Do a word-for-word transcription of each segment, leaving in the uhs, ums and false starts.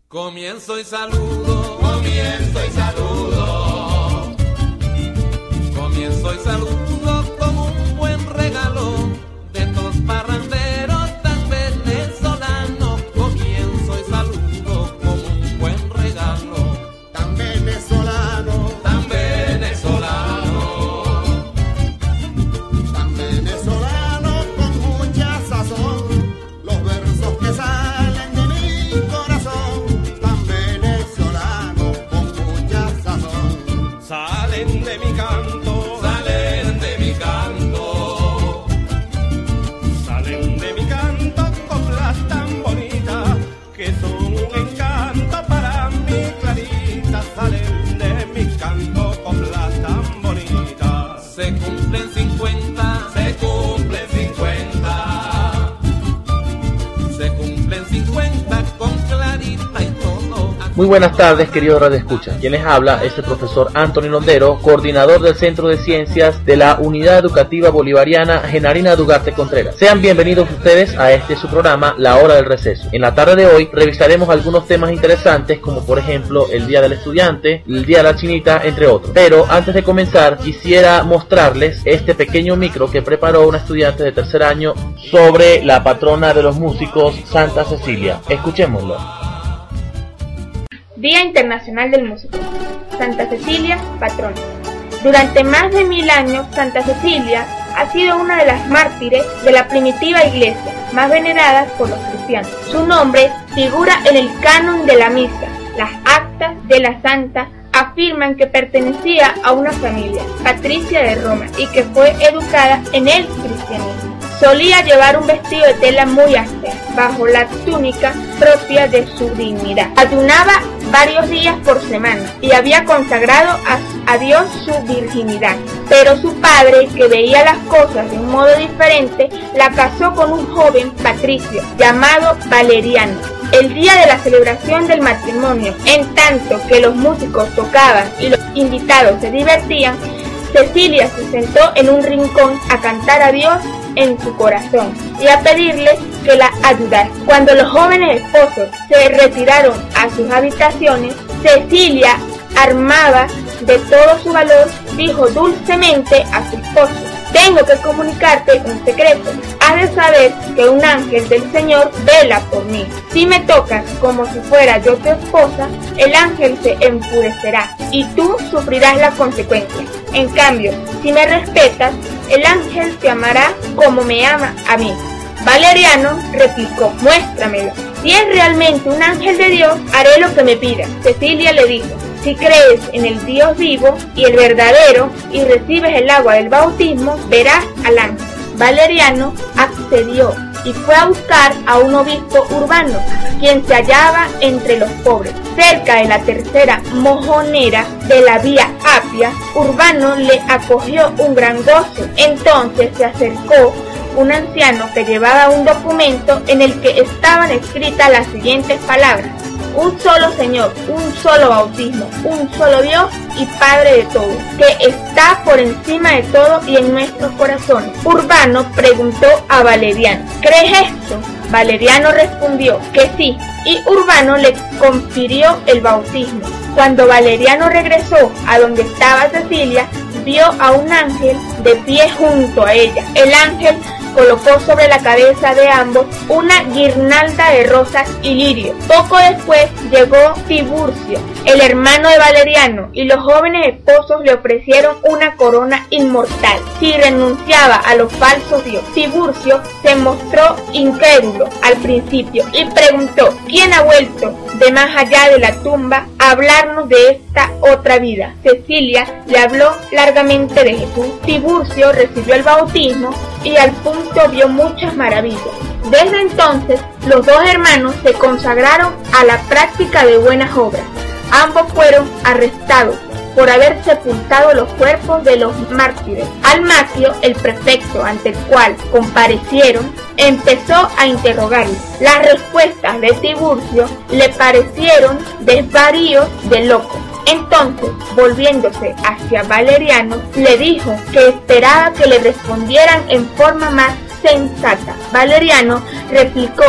Comienzo y saludo, comienzo y saludo, comienzo y saludo como un buen regalo de estos parranderos tan venezolanos. Comienzo y saludo como un buen regalo tan venezolano, tan venezolano, tan venezolano con mucha sazón, los versos que salen de mi corazón. Salen de mi canto, salen de mi canto, salen de mi canto coplas tan bonitas que son un encanto para mi Clarita. Salen de mi canto coplas tan bonitas. se cumplen cincuenta, se cumplen cincuenta, se cumplen cincuenta con Clarita y todo. Muy buenas tardes, queridos radioescuchas. Quien les habla es el profesor Anthony Londero, coordinador del Centro de Ciencias de la Unidad Educativa Bolivariana Genarina Dugarte Contreras. Sean bienvenidos ustedes a este su programa, La Hora del Receso. En la tarde de hoy revisaremos algunos temas interesantes, como por ejemplo el Día del Estudiante, el Día de la Chinita, entre otros. Pero antes de comenzar, quisiera mostrarles este pequeño micro que preparó una estudiante de tercer año sobre la patrona de los músicos, Santa Cecilia. Escuchémoslo. Día Internacional del Músico. Santa Cecilia, patrona. Durante más de mil años, Santa Cecilia ha sido una de las mártires de la primitiva iglesia, más veneradas por los cristianos. Su nombre figura en el canon de la misa. Las actas de la santa afirman que pertenecía a una familia, patricia de Roma, y que fue educada en el cristianismo. Solía llevar un vestido de tela muy áspera, bajo la túnica propia de su dignidad. Ayunaba varios días por semana y había consagrado a, a Dios su virginidad. Pero su padre, que veía las cosas de un modo diferente, la casó con un joven patricio llamado Valeriano. El día de la celebración del matrimonio, en tanto que los músicos tocaban y los invitados se divertían, Cecilia se sentó en un rincón a cantar a Dios en su corazón y a pedirle que la ayudara. Cuando los jóvenes esposos se retiraron a sus habitaciones, Cecilia, armada de todo su valor, dijo dulcemente a su esposo: tengo que comunicarte un secreto. Has de saber que un ángel del Señor vela por mí. Si me tocas como si fuera yo tu esposa, el ángel se enfurecerá y tú sufrirás las consecuencias. En cambio, si me respetas, el ángel te amará como me ama a mí. Valeriano replicó: muéstramelo. Si es realmente un ángel de Dios, haré lo que me pida. Cecilia le dijo: si crees en el Dios vivo y el verdadero y recibes el agua del bautismo, verás al ángel. Valeriano accedió y fue a buscar a un obispo urbano, quien se hallaba entre los pobres. Cerca de la tercera mojonera de la vía Apia, Urbano le acogió un gran gozo. Entonces se acercó un anciano que llevaba un documento en el que estaban escritas las siguientes palabras: un solo Señor, un solo bautismo, un solo Dios y Padre de todo, que está por encima de todo y en nuestros corazones. Urbano preguntó a Valeriano: ¿crees esto? Valeriano respondió que sí, y Urbano le confirió el bautismo. Cuando Valeriano regresó a donde estaba Cecilia, vio a un ángel de pie junto a ella. El ángel colocó sobre la cabeza de ambos una guirnalda de rosas y lirios. Poco después llegó Tiburcio, el hermano de Valeriano, y los jóvenes esposos le ofrecieron una corona inmortal si renunciaba a los falsos dioses. Tiburcio se mostró incrédulo al principio y preguntó: ¿quién ha vuelto de más allá de la tumba a hablarnos de esta otra vida? Cecilia le habló largamente de Jesús. Tiburcio recibió el bautismo y al punto vio muchas maravillas. Desde entonces, los dos hermanos se consagraron a la práctica de buenas obras. Ambos fueron arrestados por haber sepultado los cuerpos de los mártires. Almacio, el prefecto ante el cual comparecieron, empezó a interrogarle. Las respuestas de Tiburcio le parecieron desvaríos de loco. Entonces, volviéndose hacia Valeriano, le dijo que esperaba que le respondieran en forma más sensata. Valeriano replicó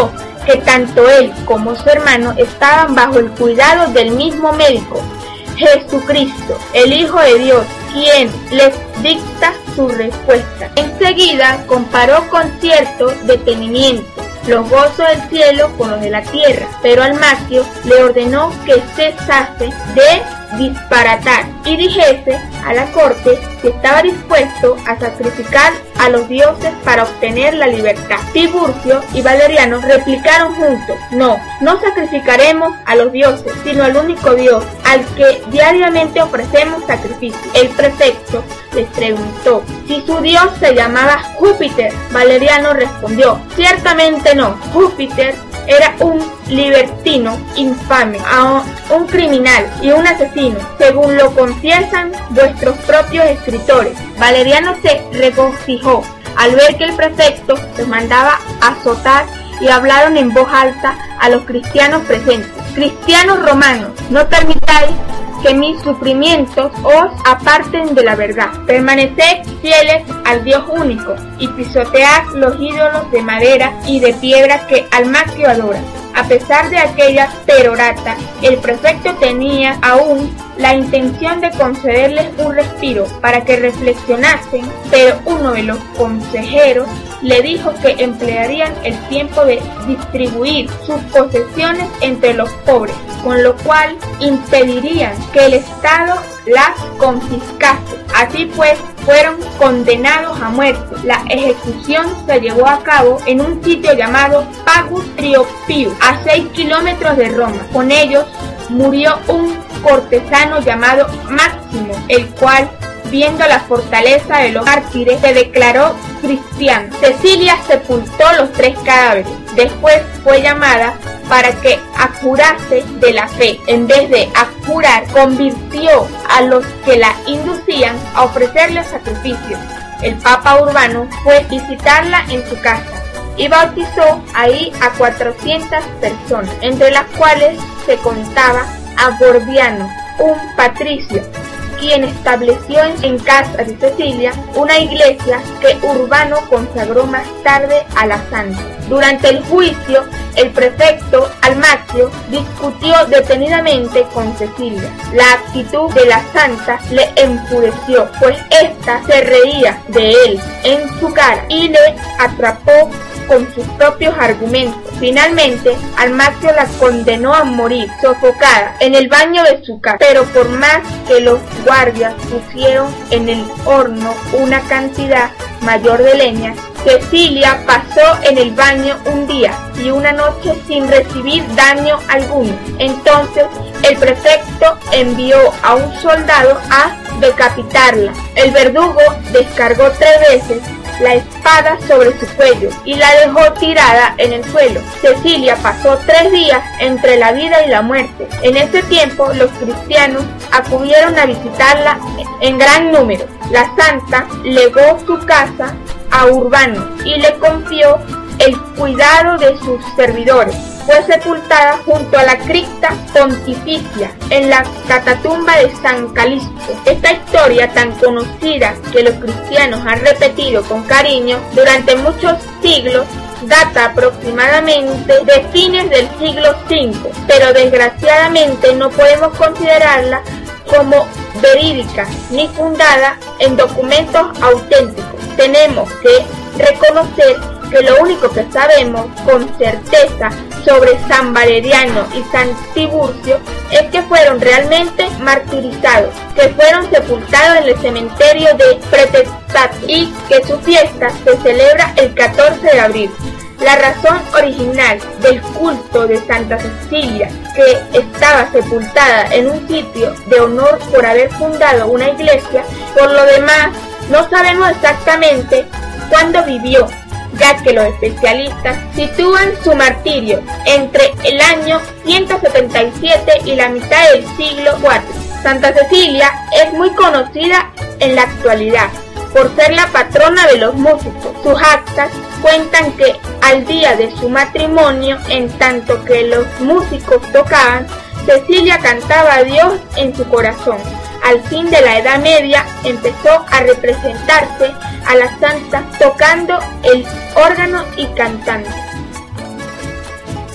que tanto él como su hermano estaban bajo el cuidado del mismo médico, Jesucristo, el Hijo de Dios, quien les dicta su respuesta. Enseguida comparó con cierto detenimiento los gozos del cielo con los de la tierra, pero Almaquio le ordenó que cesase de disparatar y dijese a la corte que estaba dispuesto a sacrificar a los dioses para obtener la libertad. Tiburcio y Valeriano replicaron juntos: no, no sacrificaremos a los dioses, sino al único Dios, al que diariamente ofrecemos sacrificio. El prefecto les preguntó si su dios se llamaba Júpiter. Valeriano respondió: ciertamente no, Júpiter era un libertino infame, un criminal y un asesino, según lo confiesan vuestros propios escritores. Valeriano se regocijó al ver que el prefecto los mandaba azotar y hablaron en voz alta a los cristianos presentes: cristianos romanos, no permitáis que mis sufrimientos os aparten de la verdad. Permaneced fieles al Dios único y pisotead los ídolos de madera y de piedra que Almaquio adora. A pesar de aquella perorata, el prefecto tenía aún la intención de concederles un respiro para que reflexionasen, pero uno de los consejeros le dijo que emplearían el tiempo de distribuir sus posesiones entre los pobres, con lo cual impedirían que el Estado las confiscase. Así pues, fueron condenados a muerte. La ejecución se llevó a cabo en un sitio llamado Pagus Triopius, a seis kilómetros de Roma. Con ellos murió un cortesano llamado Máximo, el cual, viendo la fortaleza de los mártires, se declaró cristiano. Cecilia sepultó los tres cadáveres. Después fue llamada para que abjurase de la fe. En vez de abjurar, convirtió a los que la inducían a ofrecerle sacrificios. El Papa Urbano fue a visitarla en su casa y bautizó ahí a cuatrocientas personas, entre las cuales se contaba a Gordiano, un patricio, quien estableció en casa de Cecilia una iglesia que Urbano consagró más tarde a la santa. Durante el juicio, el prefecto Almaquio discutió detenidamente con Cecilia. La actitud de la santa le enfureció, pues ésta se reía de él en su cara y le atrapó con sus propios argumentos. Finalmente, Almaquio la condenó a morir sofocada en el baño de su casa, pero por más que los guardias pusieron en el horno una cantidad mayor de leña, Cecilia pasó en el baño un día y una noche sin recibir daño alguno. Entonces el prefecto envió a un soldado a decapitarla. El verdugo descargó tres veces la espada sobre su cuello y la dejó tirada en el suelo. Cecilia pasó tres días entre la vida y la muerte. En ese tiempo los cristianos acudieron a visitarla en gran número. La santa legó su casa a Urbano y le confió el cuidado de sus servidores. Fue sepultada junto a la cripta pontificia en la catatumba de San Calixto. Esta historia tan conocida que los cristianos han repetido con cariño durante muchos siglos data aproximadamente de fines del siglo cinco, pero desgraciadamente no podemos considerarla como verídica ni fundada en documentos auténticos. Tenemos que reconocer que lo único que sabemos con certeza sobre San Valeriano y San Tiburcio es que fueron realmente martirizados, que fueron sepultados en el cementerio de Pretestato y que su fiesta se celebra el catorce de abril. La razón original del culto de Santa Cecilia, que estaba sepultada en un sitio de honor por haber fundado una iglesia, por lo demás no sabemos exactamente cuándo vivió, ya que los especialistas sitúan su martirio entre el año ciento setenta y siete y la mitad del siglo cuatro. Santa Cecilia es muy conocida en la actualidad por ser la patrona de los músicos. Sus actas cuentan que al día de su matrimonio, en tanto que los músicos tocaban, Cecilia cantaba a Dios en su corazón. Al fin de la Edad Media empezó a representarse a la santa tocando el órgano y cantando.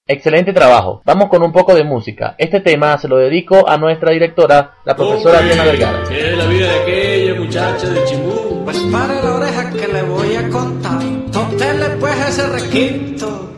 Excelente trabajo. Vamos con un poco de música. Este tema se lo dedico a nuestra directora, la profesora Diana Vergara. ¿Qué es la vida de aquella muchacha de Chimú? Pues para la oreja que le voy a contar. Tótele pues ese requinto.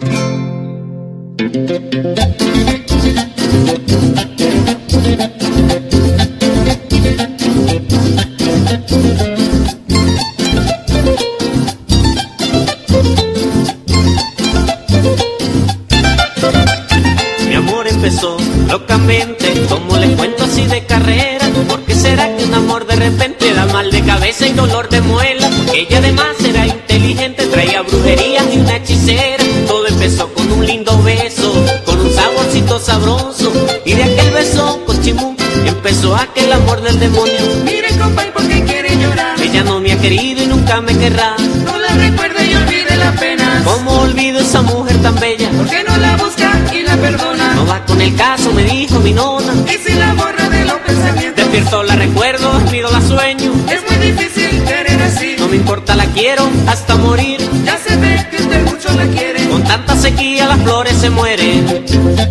Mi amor empezó locamente, como le cuento así de carrera. ¿Por qué será que un amor de repente da mal de cabeza y dolor de muela? Porque ella además era inteligente, traía brujería y una hechicera. Todo empezó con un lindo beso, con un saborcito sabroso. Y de aquel beso con Chimú empezó aquel amor del demonio. Mire compay, ¿por qué quiere llorar? Ella no me ha querido y nunca me querrá. No la recuerde y olvide la pena. ¿Cómo olvido esa mujer tan bella? ¿Por qué no la busca y la perdona? No va con el caso, me dijo mi nona. Y si la borra de los pensamientos. Despierto la recuerdo, dormido la sueño. Es muy difícil querer así. No me importa, la quiero hasta morir. Ya se ve que usted mucho la quiere. Con tanta sequía las flores se mueren.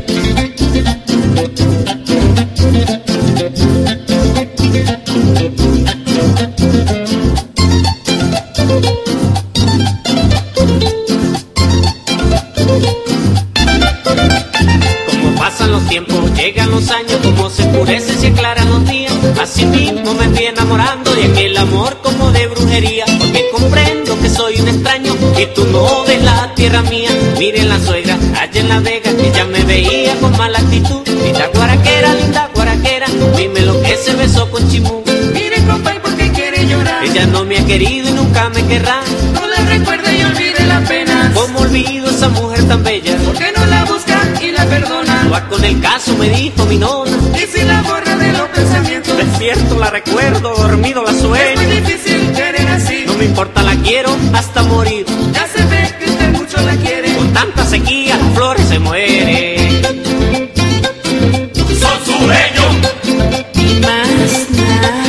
Como pasan los tiempos, llegan los años, como se oscurece y se aclaran los días. Así mismo me fui enamorando de aquel amor como de brujería. Porque comprendo que soy un extraño y tú no de la tierra mía. Miren la suegra, allá en La Vega, ella me veía con mala actitud. Linda guaraquera, linda guaraquera, dime lo que se besó con Chimú. Mire compay, ¿por qué quiere llorar? Ella no me ha querido y nunca me querrá. No la recuerde y olvide la pena. ¿Cómo olvido esa mujer tan bella? ¿Por qué no la busca y la perdona? No va con el caso, me dijo mi nona. Y si la borra de los pensamientos. Despierto la recuerdo, dormido la Es sueño. muy difícil querer así. No me importa, la quiero hasta morir. Ya se ve que usted mucho la quiere. Con tanta sequía las flores se mueren. Son sureños. Y más nada.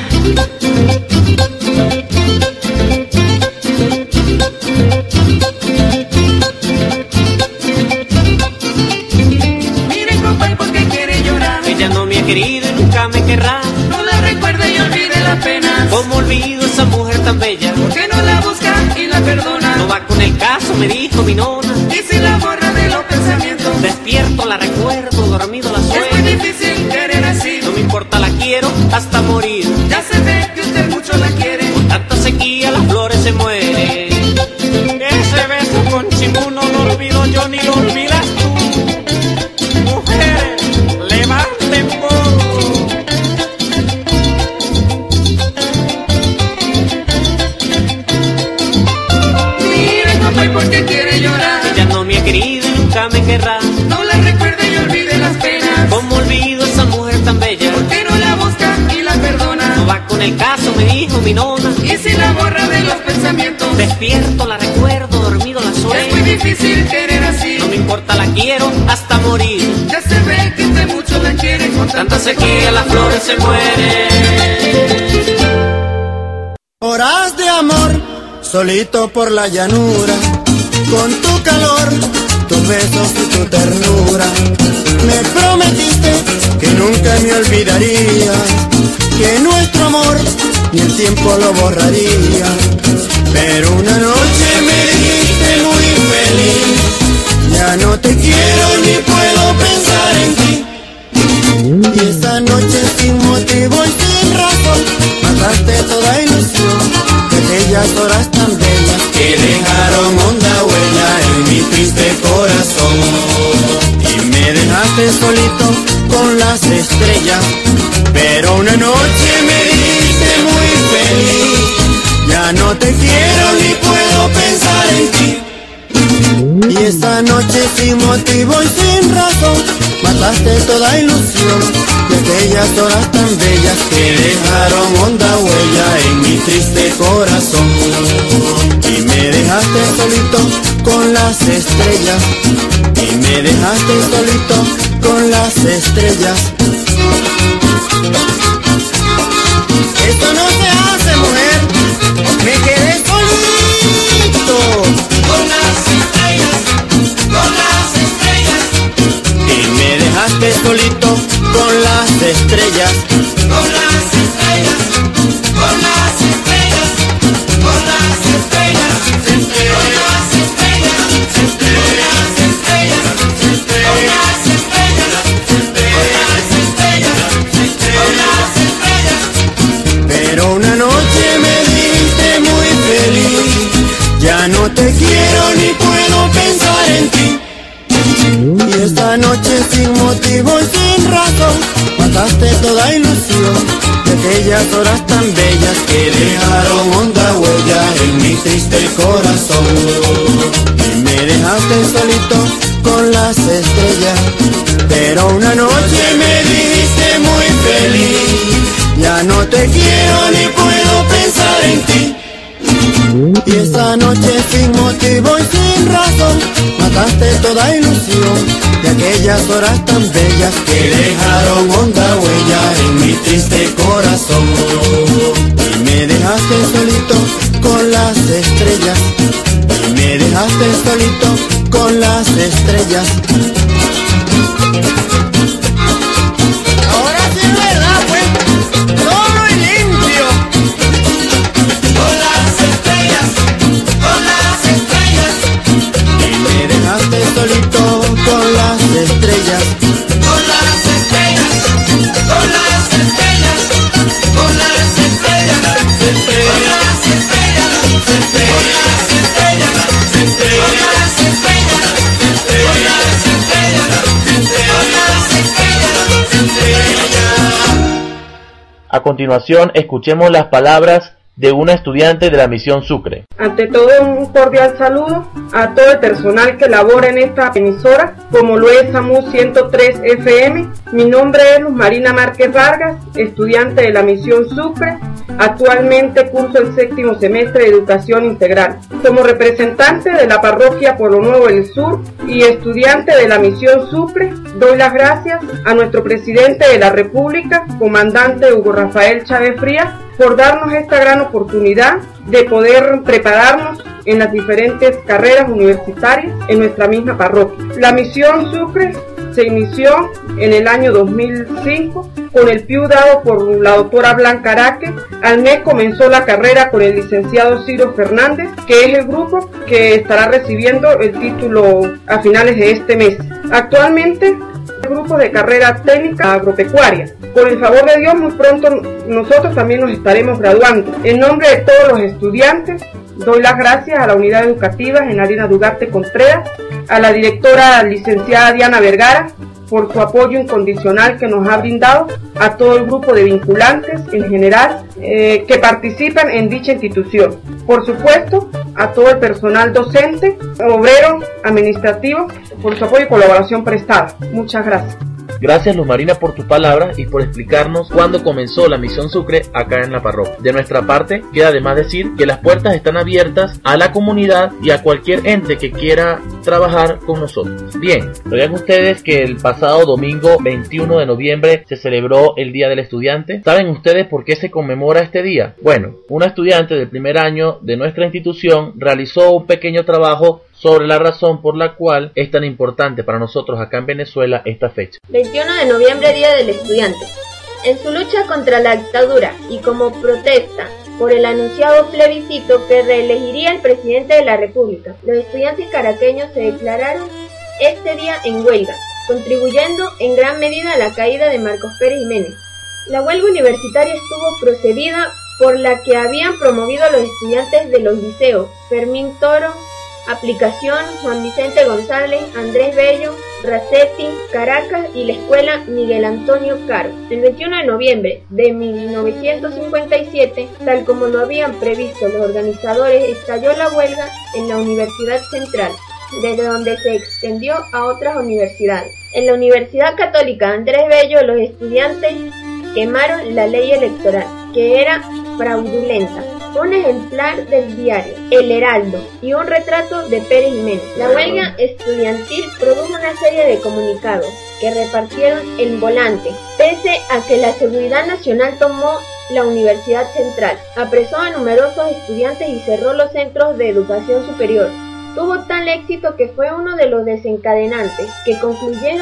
Mire compay, ¿por qué quiere llorar? Ella no me ha querido y nunca me querrá. No la recuerde y olvide la pena. ¿Cómo olvido esa mujer tan bella? ¿Por qué no la busca y la perdona? No va con el caso, me dijo mi nona. Y si la borra de los pensamientos. Despierto la recuerdo, dormido la Es muy sueño. difícil querer así. No me importa, la quiero hasta morir. Ya se ve que usted mucho la quiere. Con tanta sequía las flores se mueren. Ese beso con Chimú no lo olvido yo ni lo olvidas tú. Mujeres, levanten polvo. Mire compay, ¿por qué quiere llorar? Ella no me ha querido y nunca me querrá. No la recuerde y olvide las penas. ¿Cómo olvido esa mujer tan bella? ¿Por qué no la busca y la perdona? No va con el caso, me dijo mi nona. Y si la borra de los pensamientos. Despierto la recuerdo, dormido la Es muy sueño. difícil querer así. No me importa, la quiero hasta morir. Ya se ve que usted mucho la quiere. Con Tanta sequía las flores se mueren. Horas de amor, solito por la llanura, con tu calor, tus besos y tu ternura. Me prometiste que nunca me olvidaría, que nuestro amor ni el tiempo lo borraría. Pero una noche me dijiste muy feliz, ya no te quiero ni puedo pensar en ti. Y esa noche sin motivo y sin razón mataste toda ilusión de aquellas horas tan bellas que dejaron honda huella en mi triste corazón. Y me dejaste solito con las estrellas, pero una noche me dijiste muy feliz, ya no te quiero ni puedo pensar en ti. Y esa noche sin motivo y sin razón mataste toda ilusión de aquellas horas tan bellas que dejaron honda huella en mi triste corazón. Y me dejaste solito con las estrellas, y me dejaste solito con las estrellas. Esto no se hace, mujer, me quedé solito con las estrellas, con las estrellas. dejaste solito con las estrellas. Con las estrellas, con las estrellas, con las estrellas, con las estrellas, con las estrellas, con las estrellas, con las estrellas. Pero una noche me dijiste muy feliz, ya no te quiero ni puedo pensar en ti. Y esta noche sin motivo y sin razón mataste toda ilusión de aquellas horas tan bellas que dejaron honda huella en mi triste corazón. Y me dejaste solito con las estrellas, pero una noche me dijiste muy feliz, ya no te quiero ni puedo pensar en ti. Y esta noche sin motivo y sin razón mataste toda ilusión de aquellas horas tan bellas que dejaron honda huella en mi triste corazón. Y me dejaste solito con las estrellas, y me dejaste solito con las estrellas. Ahora sí es verdad, pues, solo y limpio. Con las estrellas, con las estrellas, Y me dejaste solito con las estrellas. con las estrellas, con las estrellas, con las estrellas, con las estrellas, con las estrellas, con las estrellas, con las estrellas, con las estrellas. A continuación, escuchemos las palabras de una estudiante de la Misión Sucre. Ante todo, un cordial saludo a todo el personal que labora en esta emisora, como lo es SAMU ciento tres F M. Mi nombre es Luz Marina Márquez Vargas, estudiante de la Misión Sucre. Actualmente curso el séptimo semestre de Educación Integral. Como representante de la parroquia Pueblo Nuevo del Sur y estudiante de la Misión Sucre, doy las gracias a nuestro presidente de la República, comandante Hugo Rafael Chávez Frías, por darnos esta gran oportunidad de poder prepararnos en las diferentes carreras universitarias en nuestra misma parroquia. La Misión Sucre se inició en el año dos mil cinco con el P I U dado por la doctora Blanca Araque. Al mes comenzó la carrera con el licenciado Ciro Fernández, que es el grupo que estará recibiendo el título a finales de este mes. Actualmente, el grupo de carrera técnica agropecuaria. Con el favor de Dios, muy pronto nosotros también nos estaremos graduando. En nombre de todos los estudiantes, doy las gracias a la unidad educativa Genarina Dugarte Contreras, a la directora licenciada Diana Vergara, por su apoyo incondicional que nos ha brindado, a todo el grupo de vinculantes en general eh, que participan en dicha institución. Por supuesto, a todo el personal docente, obrero, administrativo, por su apoyo y colaboración prestada. Muchas gracias. Gracias, Luz Marina, por tus palabras y por explicarnos cuándo comenzó la Misión Sucre acá en la parroquia. De nuestra parte, queda además decir que las puertas están abiertas a la comunidad y a cualquier ente que quiera trabajar con nosotros. Bien, ¿sabían ustedes que el pasado domingo veintiuno de noviembre se celebró el Día del Estudiante? ¿Saben ustedes por qué se conmemora este día? Bueno, una estudiante del primer año de nuestra institución realizó un pequeño trabajo sobre la razón por la cual es tan importante para nosotros acá en Venezuela esta fecha. veintiuno de noviembre, Día del Estudiante. En su lucha contra la dictadura y como protesta por el anunciado plebiscito que reelegiría al presidente de la República, los estudiantes caraqueños se declararon este día en huelga, contribuyendo en gran medida a la caída de Marcos Pérez Jiménez. La huelga universitaria estuvo procedida por la que habían promovido los estudiantes de los liceos Fermín Toro, Aplicación, Juan Vicente González, Andrés Bello, Racetti, Caracas y la escuela Miguel Antonio Caro. El veintiuno de noviembre de mil novecientos cincuenta y siete, tal como lo habían previsto los organizadores, estalló la huelga en la Universidad Central, desde donde se extendió a otras universidades. En la Universidad Católica Andrés Bello, los estudiantes quemaron la ley electoral, que era fraudulenta, un ejemplar del diario El Heraldo y un retrato de Pérez Jiménez. La huelga estudiantil produjo una serie de comunicados que repartieron en volante, pese a que la Seguridad Nacional tomó la Universidad Central, apresó a numerosos estudiantes y cerró los centros de educación superior. Tuvo tal éxito que fue uno de los desencadenantes que concluyeron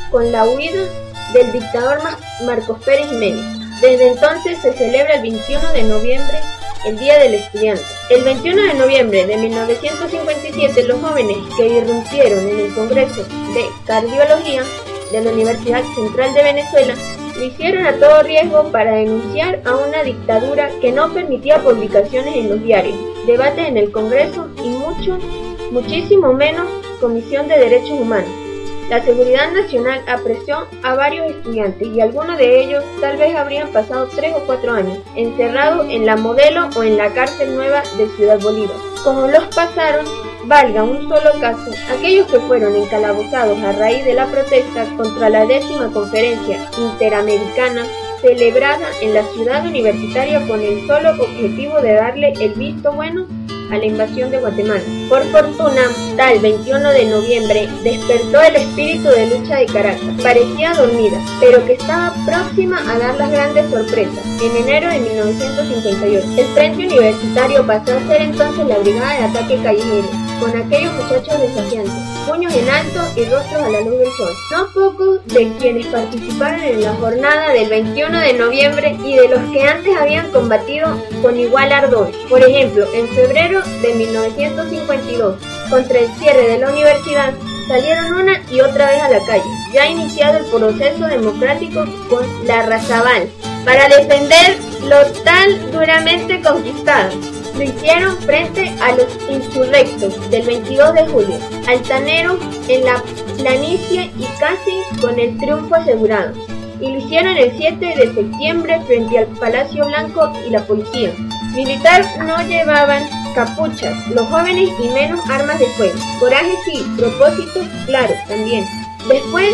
con la huida del dictador Marcos Pérez Jiménez. Desde entonces se celebra el veintiuno de noviembre, el Día del Estudiante. El veintiuno de noviembre de mil novecientos cincuenta y siete, los jóvenes que irrumpieron en el Congreso de Cardiología de la Universidad Central de Venezuela lo hicieron a todo riesgo para denunciar a una dictadura que no permitía publicaciones en los diarios, debates en el Congreso y mucho, muchísimo menos Comisión de Derechos Humanos. La Seguridad Nacional apresó a varios estudiantes y algunos de ellos tal vez habrían pasado tres o cuatro años encerrados en la Modelo o en la Cárcel Nueva de Ciudad Bolívar. Como los pasaron, valga un solo caso, aquellos que fueron encalabozados a raíz de la protesta contra la décima conferencia interamericana celebrada en la ciudad universitaria con el solo objetivo de darle el visto bueno a la invasión de Guatemala. Por fortuna, tal veintiuno de noviembre despertó el espíritu de lucha de Caracas. Parecía dormida, pero que estaba próxima a dar las grandes sorpresas. En enero de mil novecientos cincuenta y ocho, el Frente Universitario pasó a ser entonces la Brigada de Ataque Callejero, con aquellos muchachos desafiantes, puños en alto y rostros a la luz del sol. No pocos de quienes participaron en la jornada del veintiuno de noviembre y de los que antes habían combatido con igual ardor. Por ejemplo, en febrero de mil novecientos cincuenta y dos, contra el cierre de la universidad, salieron una y otra vez a la calle, ya iniciado el proceso democrático con la Razabal, para defender lo tan duramente conquistado. Lo hicieron frente a los insurrectos del veintidós de julio, altaneros en la planicie y casi con el triunfo asegurado. Y lo hicieron el siete de septiembre frente al Palacio Blanco y la policía militar no llevaban capuchas, los jóvenes y menos armas de fuego. Coraje sí, propósitos claro también. Después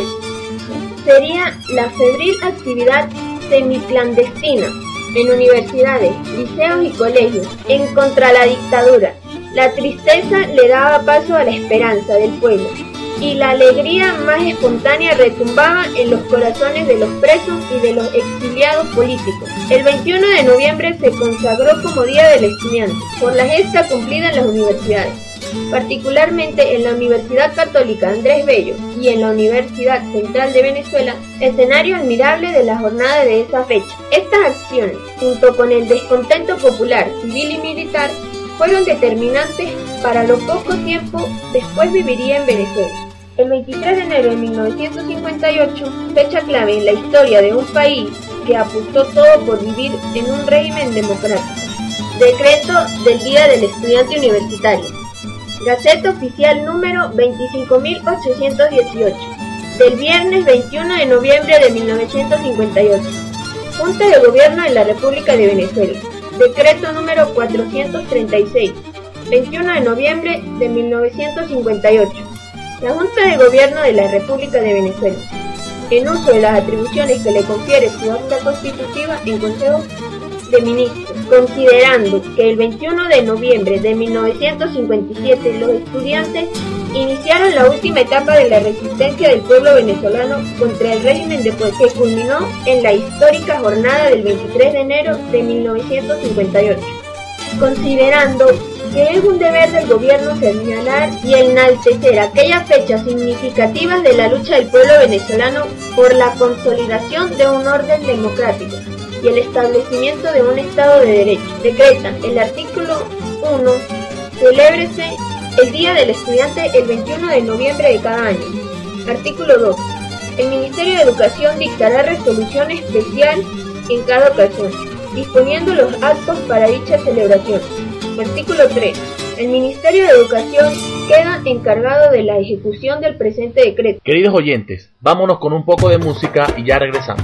sería la febril actividad semiclandestina en universidades, liceos y colegios, en contra la dictadura. La tristeza le daba paso a la esperanza del pueblo, y la alegría más espontánea retumbaba en los corazones de los presos y de los exiliados políticos. El veintiuno de noviembre se consagró como Día del Estudiante, por la gesta cumplida en las universidades, particularmente en la Universidad Católica Andrés Bello y en la Universidad Central de Venezuela, escenario admirable de la jornada de esa fecha. Estas acciones, junto con el descontento popular, civil y militar, fueron determinantes para lo poco tiempo después viviría en Venezuela. El veintitrés de enero de mil novecientos cincuenta y ocho, fecha clave en la historia de un país que apostó todo por vivir en un régimen democrático. Decreto del Día del Estudiante Universitario. Gaceta Oficial número veinticinco mil ochocientos dieciocho, del viernes veintiuno de noviembre de mil novecientos cincuenta y ocho. Junta de Gobierno de la República de Venezuela. Decreto número cuatrocientos treinta y seis, veintiuno de noviembre de mil novecientos cincuenta y ocho. La Junta de Gobierno de la República de Venezuela, en uso de las atribuciones que le confiere su acta constitutiva en Consejo de Ministros, considerando que el veintiuno de noviembre de mil novecientos cincuenta y siete los estudiantes iniciaron la última etapa de la resistencia del pueblo venezolano contra el régimen de poder, que culminó en la histórica jornada del veintitrés de enero de mil novecientos cincuenta y ocho. Considerando que es un deber del gobierno señalar y enaltecer aquellas fechas significativas de la lucha del pueblo venezolano por la consolidación de un orden democrático y el establecimiento de un Estado de Derecho, decreta el artículo uno, celébrese el Día del Estudiante el veintiuno de noviembre de cada año. Artículo dos. El Ministerio de Educación dictará resolución especial en cada ocasión, disponiendo los actos para dicha celebración. Artículo tres. El Ministerio de Educación queda encargado de la ejecución del presente decreto. Queridos oyentes, vámonos con un poco de música y ya regresamos.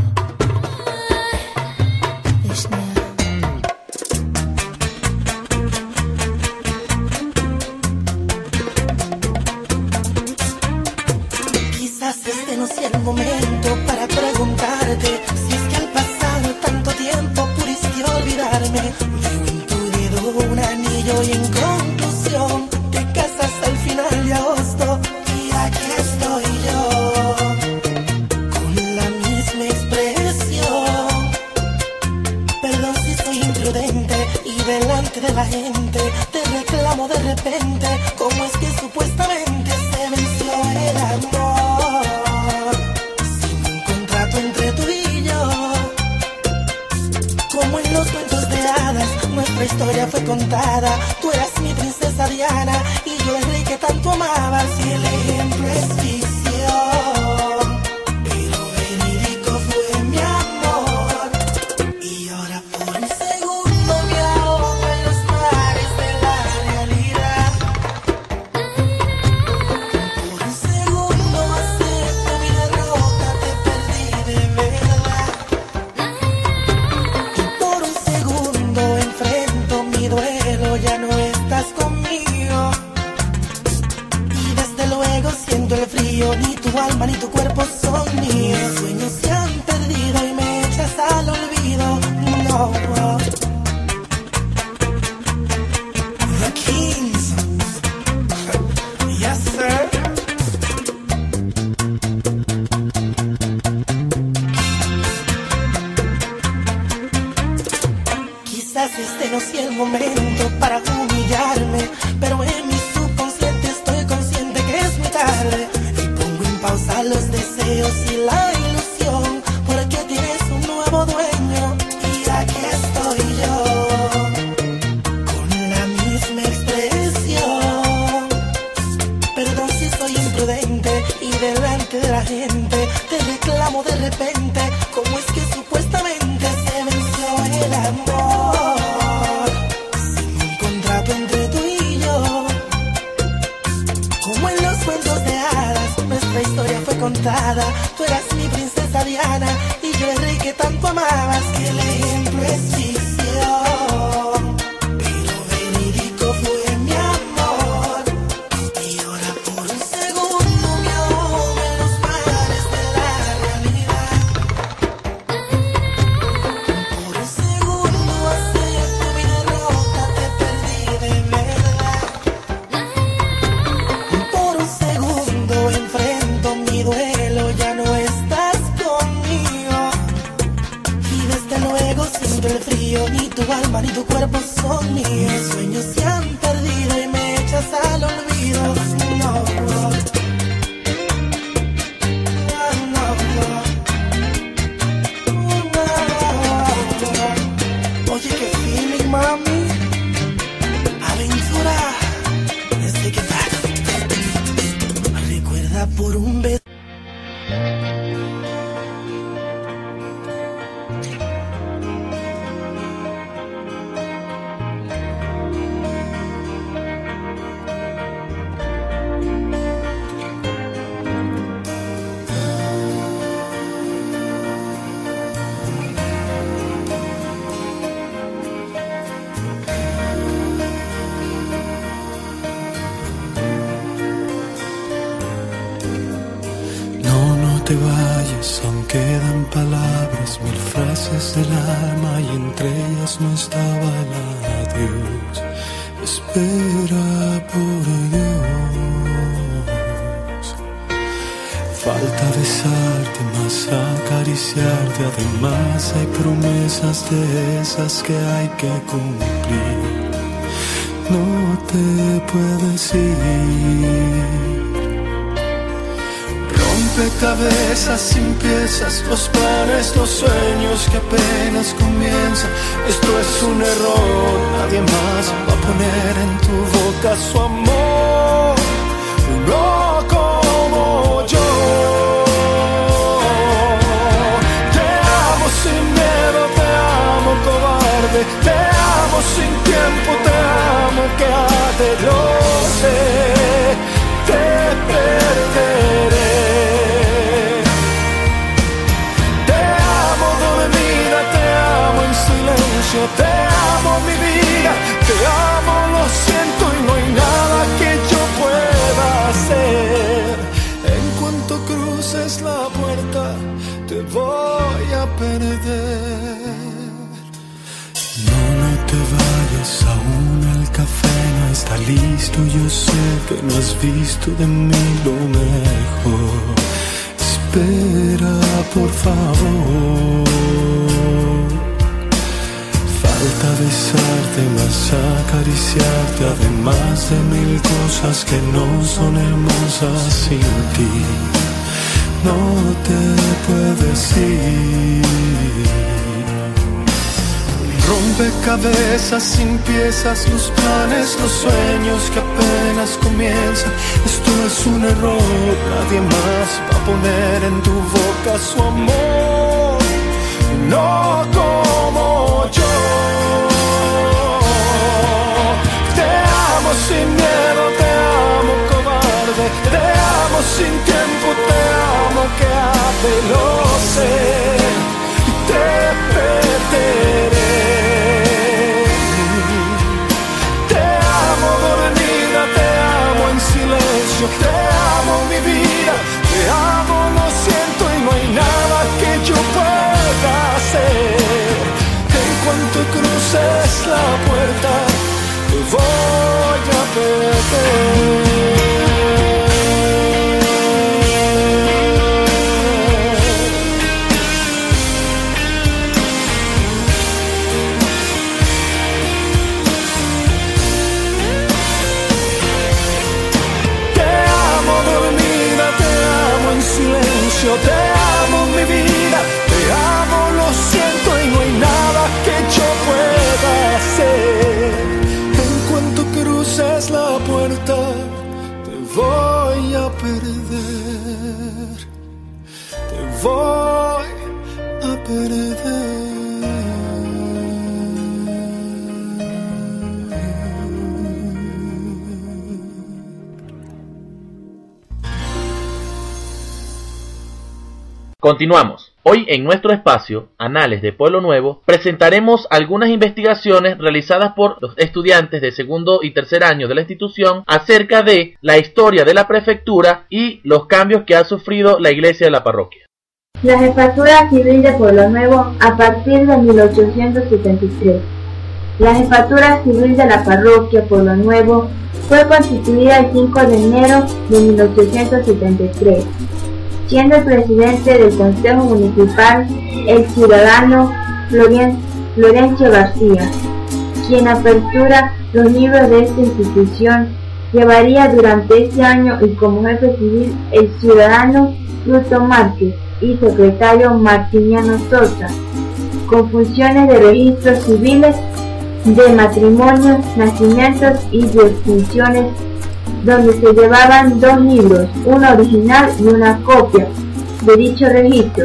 Quizás este no sea el momento para preguntarte si es que al pasar tanto tiempo pudiste olvidarme. Veo en tu dedo un anillo y en conclusión te casas al final de agosto. Y aquí estoy yo, con la misma expresión. Perdón si soy imprudente y delante de la gente te reclamo de repente. ¿Cómo es que supuestamente se venció el amor? Como en los cuentos de hadas, nuestra historia fue contada. Tú eras mi princesa Diana y yo el rey que tanto amabas. Y el ejemplo es ficción, pero verídico fue mi amor. Y ahora por un segundo me ahogo en los mares de la realidad. Por un segundo acepto mi derrota, te perdí de verdad. Y por un segundo enfrento mi duelo, ya no estás conmigo. Y desde luego siento el frío, ni tu alma ni tu cuerpo son míos. Mis sueños se han perdido y me echas al olvido. No, The Kings. Yes, sir. Quizás este no sea el momento para humillarme, pero en mi subconsciente estoy consciente que es muy tarde. Y pongo en pausa los deseos y la ilusión, porque tienes un nuevo dueño. Y aquí estoy yo, con la misma expresión. Perdón si soy imprudente y delante de la gente te reclamo de repente. ¿Cómo es que supuestamente se venció el amor sin un contrato entre tú y yo? Como en los cuentos de hadas, nuestra historia fue contada. Tú eras mi princesa Diana y yo el rey que tanto amabas. Que el ejemplo es ficción, pero verídico fue mi amor. Y ahora por un segundo me ahogo en los mares de la realidad. Por un segundo acepto mi derrota, te perdí de verdad. Por un segundo enfrento mi duelo, ya no estás conmigo. Y desde luego siento el frío, ni tu alma ni tu cuerpo son míos. Mis sueños se han perdido y me echas al olvido. No, no, no, no. Oye, qué feeling, mami. Aventura desde que tal. Recuerda por un beso. No, no te vayas, aún quedan palabras, mil frases del alma y entre ellas no estaba el adiós. Espera por Dios. Falta besarte, más acariciarte, además hay promesas de esas que hay que cumplir. No te puedes ir. Rompecabezas sin piezas, los planes, los sueños que apenas comienzan. Esto es un error, nadie más va a poner en tu boca su amor, no como yo. Te amo sin miedo, te amo cobarde, te amo sin tiempo, te amo que te lo sé, te perderé. Te amo mi vida, te amo, lo siento y no hay nada que yo pueda hacer. En cuanto cruces la puerta, te voy a perder. No, no te vayas, aún el café no está listo. Yo sé que no has visto de mí lo mejor. Espera, por favor. Falta besarte, más acariciarte, además de mil cosas que no son hermosas sin ti. No te puedes ir. Rompecabezas sin piezas, los planes, los sueños que apenas comienzan. Esto es un error, nadie más va a poner en tu boca su amor, no como yo. Te amo sin miedo, te amo cobarde, te amo sin tiempo, te amo que hace, lo sé, y te perderé. Te amo mi vida, te amo, lo siento y no hay nada que yo pueda hacer. En cuanto cruces la puerta, te voy a perder. Yo te amo mi vida, te amo, lo siento y no hay nada que yo pueda hacer. En cuanto cruces la puerta, te voy a perder, te voy a perder. Continuamos. Hoy en nuestro espacio, Anales de Pueblo Nuevo, presentaremos algunas investigaciones realizadas por los estudiantes de segundo y tercer año de la institución acerca de la historia de la prefectura y los cambios que ha sufrido la iglesia de la parroquia. La Jefatura Civil de Pueblo Nuevo a partir de mil ochocientos setenta y tres. La Jefatura Civil de la Parroquia Pueblo Nuevo fue constituida el cinco de enero de mil ochocientos setenta y tres. Siendo el presidente del Consejo Municipal el ciudadano Florencio García, quien apertura los libros de esta institución. Llevaría durante ese año y como jefe civil el ciudadano Fruto Márquez y secretario Martiniano Sosa, con funciones de registros civiles, de matrimonios, nacimientos y de extinciones, donde se llevaban dos libros, una original y una copia de dichos registros,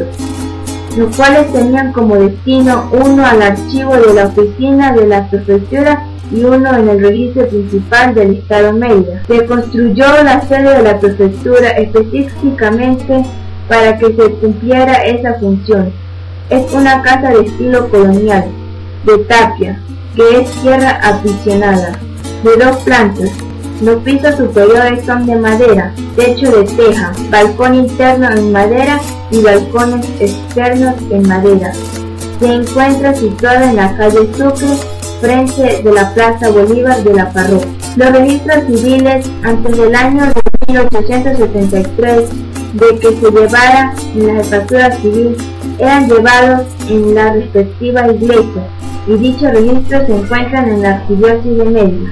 los cuales tenían como destino uno al archivo de la oficina de la prefectura y uno en el registro principal del estado Mérida. Se construyó la sede de la prefectura específicamente para que se cumpliera esa función. Es una casa de estilo colonial, de tapia, que es tierra aprisionada, de dos plantas. Los pisos superiores son de madera, techo de teja, balcón interno en madera y balcones externos en madera. Se encuentra situada en la calle Sucre, frente de la Plaza Bolívar de la parroquia. Los registros civiles antes del año de mil ochocientos setenta y tres de que se llevara en la jefatura civil eran llevados en la respectiva iglesia y dichos registros se encuentran en la arquidiócesis de Mérida.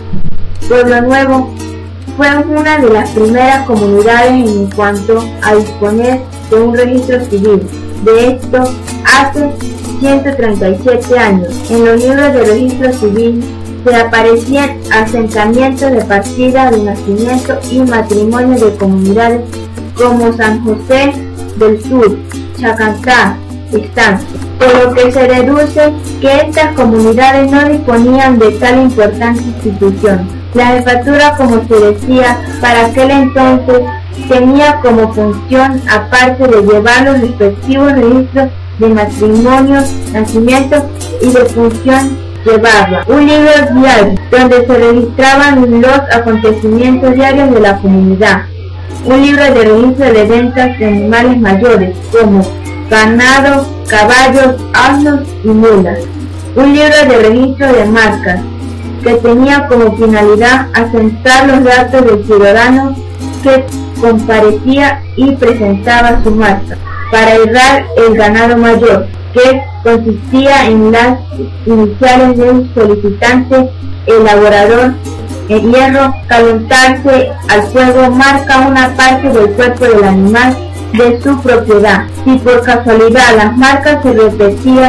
Pueblo Nuevo fue una de las primeras comunidades en cuanto a disponer de un registro civil. De esto hace ciento treinta y siete años. En los libros de registro civil se aparecían asentamientos de partida, de nacimiento y matrimonio de comunidades como San José del Sur, Chacantá, Estancia, por lo que se deduce que estas comunidades no disponían de tal importante institución. La jefatura, como se decía, para aquel entonces tenía como función, aparte de llevar los respectivos registros de matrimonios, nacimientos y de función, llevaba un libro diario donde se registraban los acontecimientos diarios de la comunidad, un libro de registro de ventas de animales mayores como ganado, caballos, asnos y mulas, un libro de registro de marcas que tenía como finalidad asentar los datos del ciudadano que comparecía y presentaba su marca para errar el ganado mayor, que consistía en las iniciales del solicitante, elaborador, el hierro, calentarse al fuego, marca una parte del cuerpo del animal de su propiedad. Si por casualidad las marcas se repetían,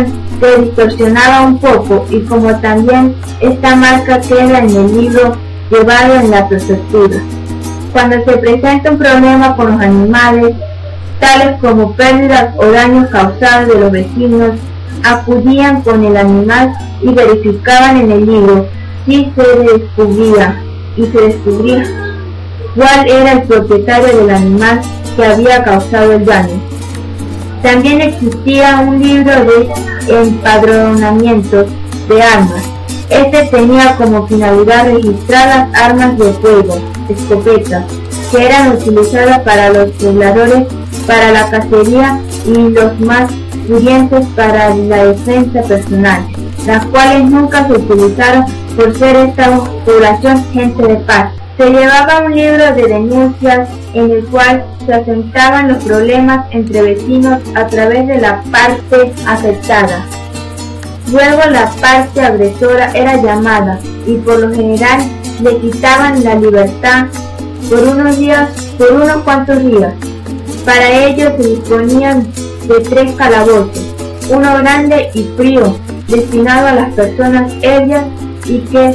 se distorsionaba un poco, y como también esta marca queda en el libro llevado en la prefectura. Cuando se presenta un problema con los animales, tales como pérdidas o daños causados de los vecinos, acudían con el animal y verificaban en el libro si se descubría y se descubría cuál era el propietario del animal que había causado el daño. También existía un libro de empadronamientos de armas. Este tenía como finalidad registrar las armas de fuego, escopetas, que eran utilizadas para los pobladores para la cacería y los más pudientes para la defensa personal, las cuales nunca se utilizaron por ser esta población gente de paz. Se llevaba un libro de denuncias en el cual se asentaban los problemas entre vecinos a través de la parte afectada. Luego la parte agresora era llamada y por lo general le quitaban la libertad por unos días, por unos cuantos días. Para ello se disponían de tres calabozos, uno grande y frío, destinado a las personas ebrias y que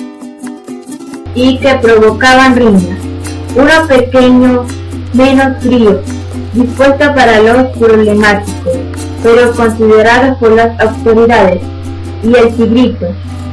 y que provocaban riñas, uno pequeño, menos frío, dispuesto para los problemáticos, pero considerados por las autoridades, y el tigrito,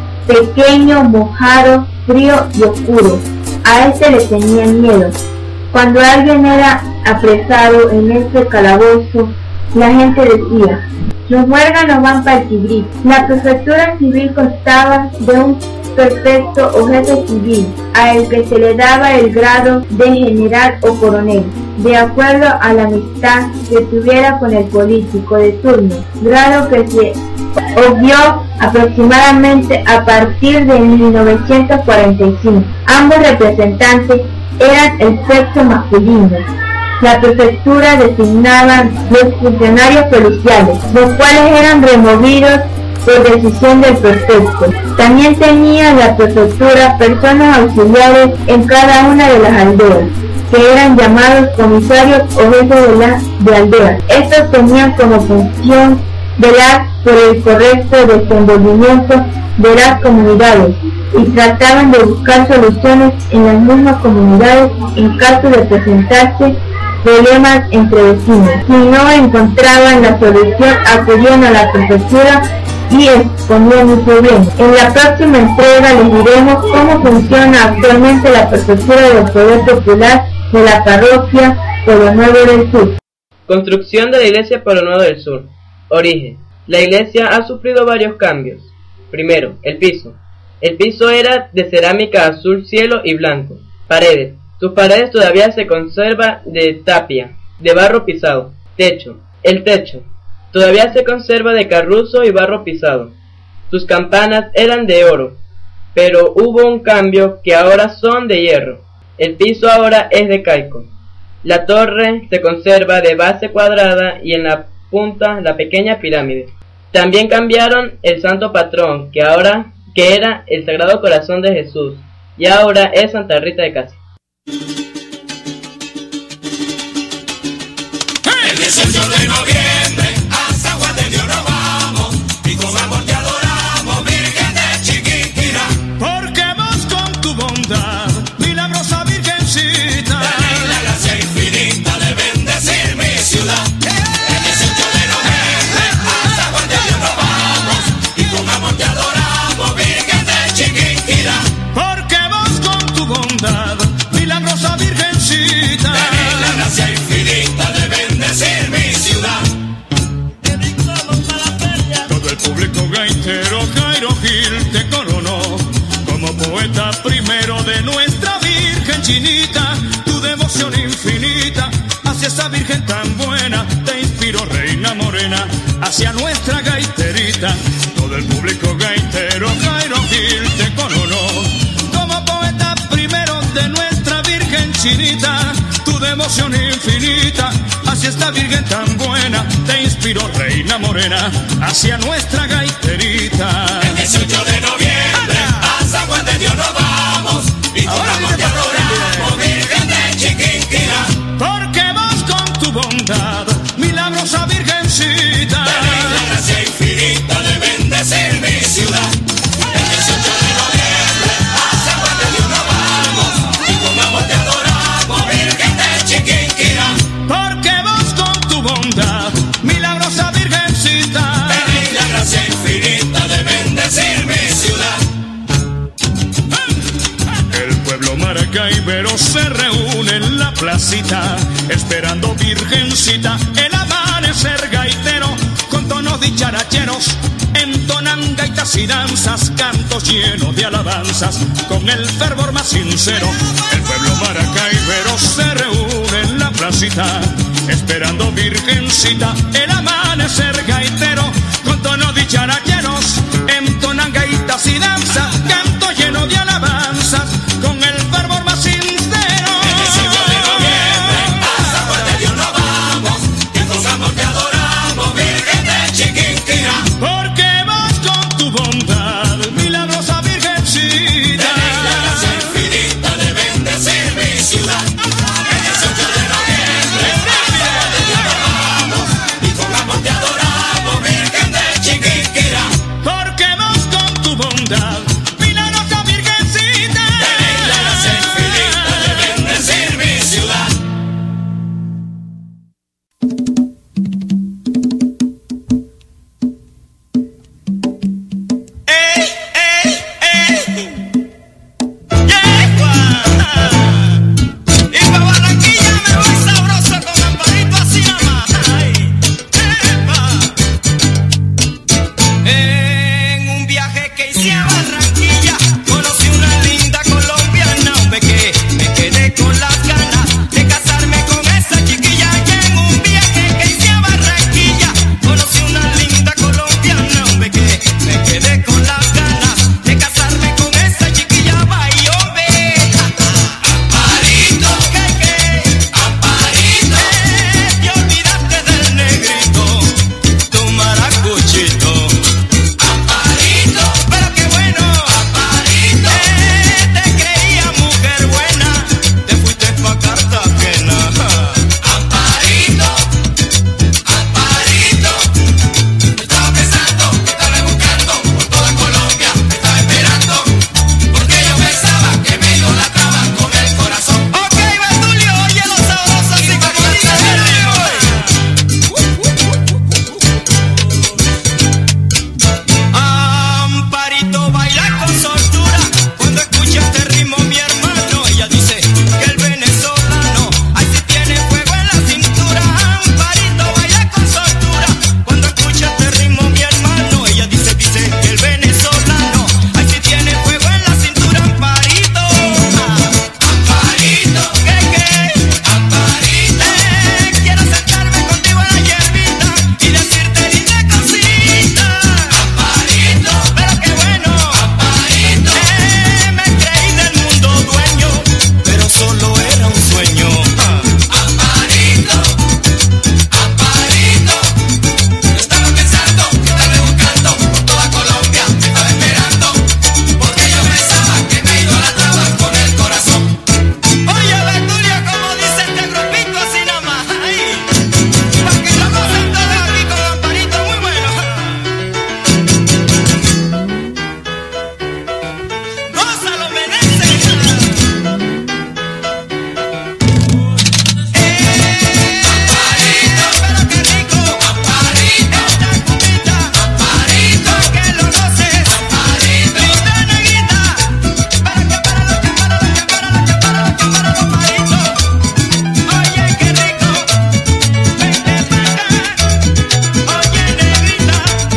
pequeño, mojado, frío y oscuro. A este le tenían miedo. Cuando alguien era apresado en este calabozo, la gente decía: los muérganos van para el tigrito. La prefectura civil constaba de un prefecto o jefe civil, a el que se le daba el grado de general o coronel, de acuerdo a la amistad que tuviera con el político de turno, grado que se obvió aproximadamente a partir de mil novecientos cuarenta y cinco. Ambos representantes eran el sexo masculino. La prefectura designaba los funcionarios policiales, los cuales eran removidos por decisión del prefecto. También tenía la prefectura personas auxiliares en cada una de las aldeas, que eran llamados comisarios o jefes de, la, de aldeas. Estos tenían como función velar por el correcto desenvolvimiento de las comunidades y trataban de buscar soluciones en las mismas comunidades en caso de presentarse problemas entre vecinos. Si no encontraban la solución, acudían a la prefectura y exponían el problema. En la próxima entrega les diremos cómo funciona actualmente la prefectura del Poder Popular de la parroquia Pueblo Nuevo del Sur. Construcción de la iglesia Pueblo Nuevo del Sur. Origen. La iglesia ha sufrido varios cambios. Primero, el piso. El piso era de cerámica azul cielo y blanco. Paredes. Sus paredes todavía se conserva de tapia, de barro pisado. Techo. El techo todavía se conserva de carruzo y barro pisado. Sus campanas eran de oro, pero hubo un cambio que ahora son de hierro. El piso ahora es de calco. La torre se conserva de base cuadrada y en la punta la pequeña pirámide. También cambiaron el santo patrón, que ahora que era el Sagrado Corazón de Jesús, y ahora es Santa Rita de Casi. El dieciocho de noviembre a San Juan de Dios nos vamos y con amor te adoramos, Virgen de Chiquinquirá. Porque vos con tu bondad, milagrosa Virgencita, tenéis la gracia infinita de bendecir mi ciudad. El dieciocho de noviembre a San Juan de Dios nos vamos y con amor te adoramos, Virgen de Chiquinquirá. porque vos con tu bondad, milagrosa Virgencita, tenéis la gracia infinita de bendecir mi ciudad. todo el público gaitero Jairo Gil te coronó como poeta primero de nuestra Virgen Chinita. Tu devoción infinita hacia esa Virgen tan buena te inspiró, Reina Morena, hacia nuestra gaiterita. Todo el público gaitero Jairo Gil te coronó como poeta primero de nuestra Virgen Chinita. Tu devoción infinita hacia esta Virgen tan buena te inspiró, Reina Morena, hacia nuestra gaiterita. El dieciocho de noviembre a San Juan de Dios nos vamos y con amor te adoramos, Virgen de Chiquinquirá. Porque vos con tu bondad, milagrosa Virgencita, tenéis la gracia infinita de placita, esperando virgencita, el amanecer gaitero, con tonos dicharacheros, entonan gaitas y danzas, cantos llenos de alabanzas, con el fervor más sincero. El pueblo maracaibero se reúne en la placita, esperando virgencita, el amanecer gaitero, con tonos dicharacheros, entonan gaitas y danzas, cantos llenos de alabanzas, con el fervor más sincero. En el siglo de noviembre, a San Juan de Dios nos vamos, y con amor te adoramos, Virgen de Chiquinquirá. Porque vas con tu bondad, milagrosa virgencita, tenéis la gracia infinita de bendecir mi ciudad. El dieciocho de noviembre, a San Juan de Dios nos vamos, y con amor te adoramos, Virgen de Chiquinquirá. porque vas con tu bondad, milagrosa virgencita, Tenéis la gracia infinita de bendecir mi ciudad. ¡Ey, ey, ey! ¡Yegua! Y pa' Barranquilla me voy sabroso con Amparito así nomás. ¡Ay! ¡Epa! En un viaje que hice a Barranquilla conocí una linda colombiana, hombre, que me quedé con las ganas de casarme con esa chiquilla. Y en un viaje que hice a Barranquilla conocí una linda colombiana, hombre, que me quedé con las ganas de casarme con esa chiquilla. Vaya, hombre. Amparito, ¿Qué, qué? Amparito, Eh, te olvidaste del negrito, tu maracuchito. Amparito, Pero qué bueno, Amparito, eh, te creía mujer buena, te fuiste pa' Cartagena. Amparito, Amparito. Estaba pensando, estaba buscando por toda Colombia, estaba esperando, porque yo pensaba que me idolatraban con el corazón. Ok, Betulio, oye lo sabroso así como dice Betulio. Amparito baila con soltura, cuando escucha este ritmo mi hermano, ella dice que el venezolano ahí sí tiene fuego en la cintura. Amparito baila con soltura, cuando escucha este ritmo mi hermano, ella dice, dice que el venezolano ahí sí tiene fuego en la cintura. Amparito, Amparito, ¿qué, qué? Amparito, Eh, quiero sentarme contigo en la hierbita y decirte linda cosita. Amparito, Pero qué bueno, Amparito, eh, me creí del mundo dueño, pero solo era un sueño. Amparito, Amparito. Estaba pensando, estaba buscando por toda Colombia, estaba esperando, porque yo pensaba que me idolatraban con el corazón. Oye, Betulio, como dice este grupito así nomás, ahí, pa' que lo gocen todos aquí con Amparito, muy bueno. Gózalo, Meneses. Amparito, Pero qué rico, Amparito, esta cubita, Amparito, pa' que lo goces. Amparito, Linda negrita, para que para lo que para lo que para lo que para lo que para lo Amparito. Oye, qué rico, vente pa' acá. Oye, negrita.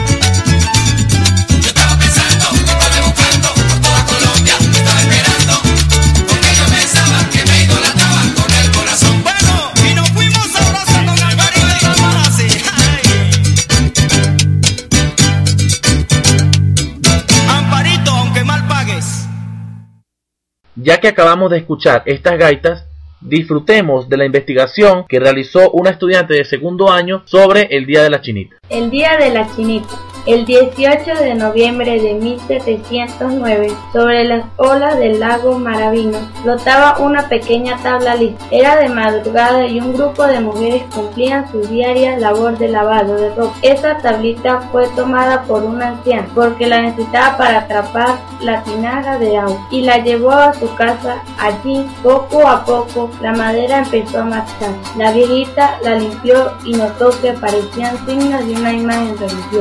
yo estaba pensando, estaba buscando por toda Colombia, estaba esperando, porque yo pensaba que me idolatraban con el corazón. Bueno, y nos fuimos sabrosos con Amparito y nomás así. Ay. Amparito, aunque mal pagues. Ya que acabamos de escuchar estas gaitas, disfrutemos de la investigación que realizó una estudiante de segundo año sobre el Día de la Chinita. El Día de la Chinita. El dieciocho de noviembre de mil setecientos nueve, sobre las olas del lago Maravino, flotaba una pequeña tabla lisa. Era de madrugada y un grupo de mujeres cumplían su diaria labor de lavado de ropa. Esa tablita fue tomada por un anciano, porque la necesitaba para atrapar la tinaja de agua, y la llevó a su casa. Allí, poco a poco, la madera empezó a marchar. La viejita la limpió y notó que parecían signos de una imagen religiosa, y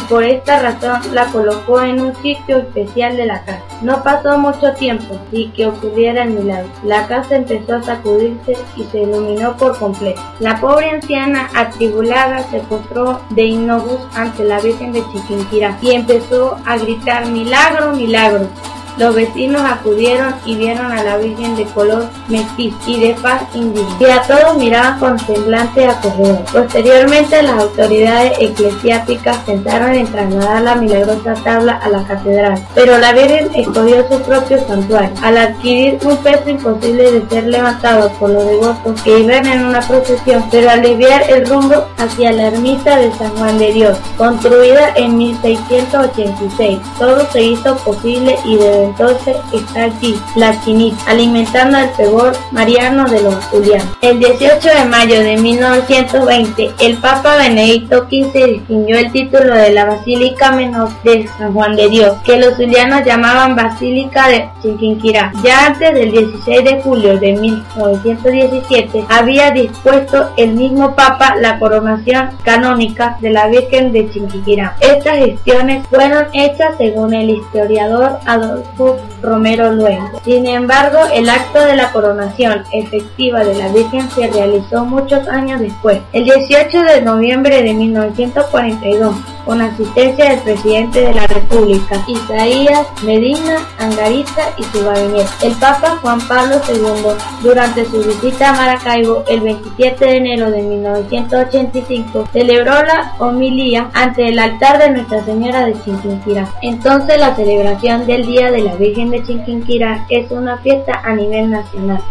por esta razón la colocó en un sitio especial de la casa. No pasó mucho tiempo y que ocurriera el milagro. La casa empezó a sacudirse y se iluminó por completo. La pobre anciana atribulada se postró de hinogus ante la Virgen de Chiquinquirá y empezó a gritar: milagro, milagro. Los vecinos acudieron y vieron a la Virgen de color mestizo y de faz indígena, y a todos miraban con semblante acogedor. Posteriormente, las autoridades eclesiásticas pensaron en trasladar la milagrosa tabla a la catedral, pero la Virgen escogió su propio santuario. Al adquirir un peso imposible de ser levantado por los devotos que iban en una procesión, pero al desviar el rumbo hacia la ermita de San Juan de Dios, construida en mil seiscientos ochenta y seis, todo se hizo posible y de entonces está allí la chinita, alimentando el fervor mariano de los zulianos. El dieciocho de mayo de mil novecientos veinte, el Papa Benedicto quince distinguió el título de la Basílica Menor de San Juan de Dios, que los zulianos llamaban Basílica de Chiquinquirá. Ya antes del dieciséis de julio de mil novecientos diecisiete, había dispuesto el mismo Papa la coronación canónica de la Virgen de Chiquinquirá. Estas gestiones fueron hechas según el historiador Adolfo Romero Luengo. Sin embargo, el acto de la coronación efectiva de la Virgen se realizó muchos años después, el dieciocho de noviembre de mil novecientos cuarenta y dos, con asistencia del presidente de la República, Isaías Medina Angarita, y su gabinete. El Papa Juan Pablo segundo, durante su visita a Maracaibo el veintisiete de enero de mil novecientos ochenta y cinco, celebró la homilía ante el altar de Nuestra Señora de Chiquinquirá. Entonces, la celebración del Día de la Virgen de Chiquinquirá es una fiesta a nivel nacional.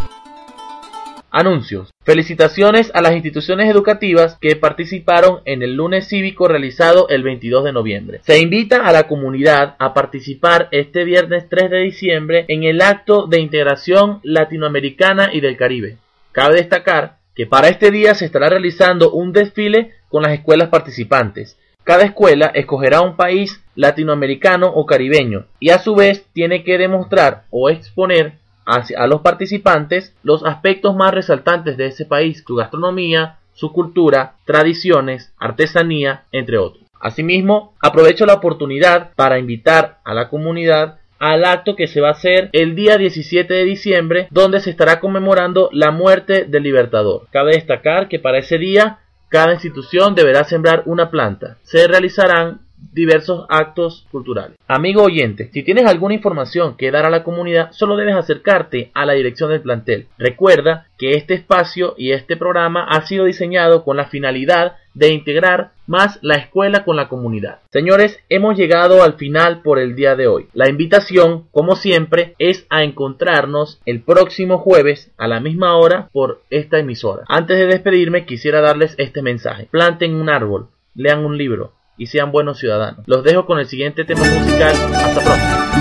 Anuncios. Felicitaciones a las instituciones educativas que participaron en el lunes cívico realizado el veintidós de noviembre. Se invita a la comunidad a participar este viernes tres de diciembre en el acto de integración latinoamericana y del Caribe. Cabe destacar que para este día se estará realizando un desfile con las escuelas participantes. Cada escuela escogerá un país latinoamericano o caribeño y a su vez tiene que demostrar o exponer hacia a los participantes los aspectos más resaltantes de ese país, su gastronomía, su cultura, tradiciones, artesanía, entre otros. Asimismo, aprovecho la oportunidad para invitar a la comunidad al acto que se va a hacer el día diecisiete de diciembre, donde se estará conmemorando la muerte del Libertador. Cabe destacar que para ese día cada institución deberá sembrar una planta. Se realizarán diversos actos culturales. Amigo oyente, si tienes alguna información que dar a la comunidad, solo debes acercarte a la dirección del plantel. Recuerda que este espacio y este programa ha sido diseñado con la finalidad de integrar más la escuela con la comunidad. Señores, hemos llegado al final por el día de hoy. La invitación, como siempre, es a encontrarnos el próximo jueves a la misma hora por esta emisora. Antes de despedirme, quisiera darles este mensaje: planten un árbol, lean un libro y sean buenos ciudadanos. Los dejo con el siguiente tema musical. Hasta pronto.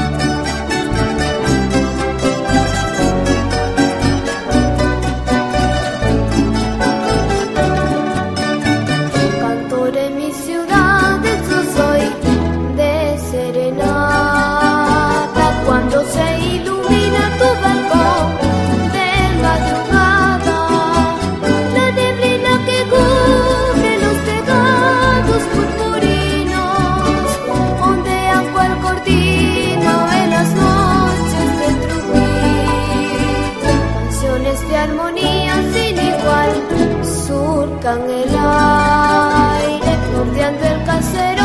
El aire, bordeando el caserío.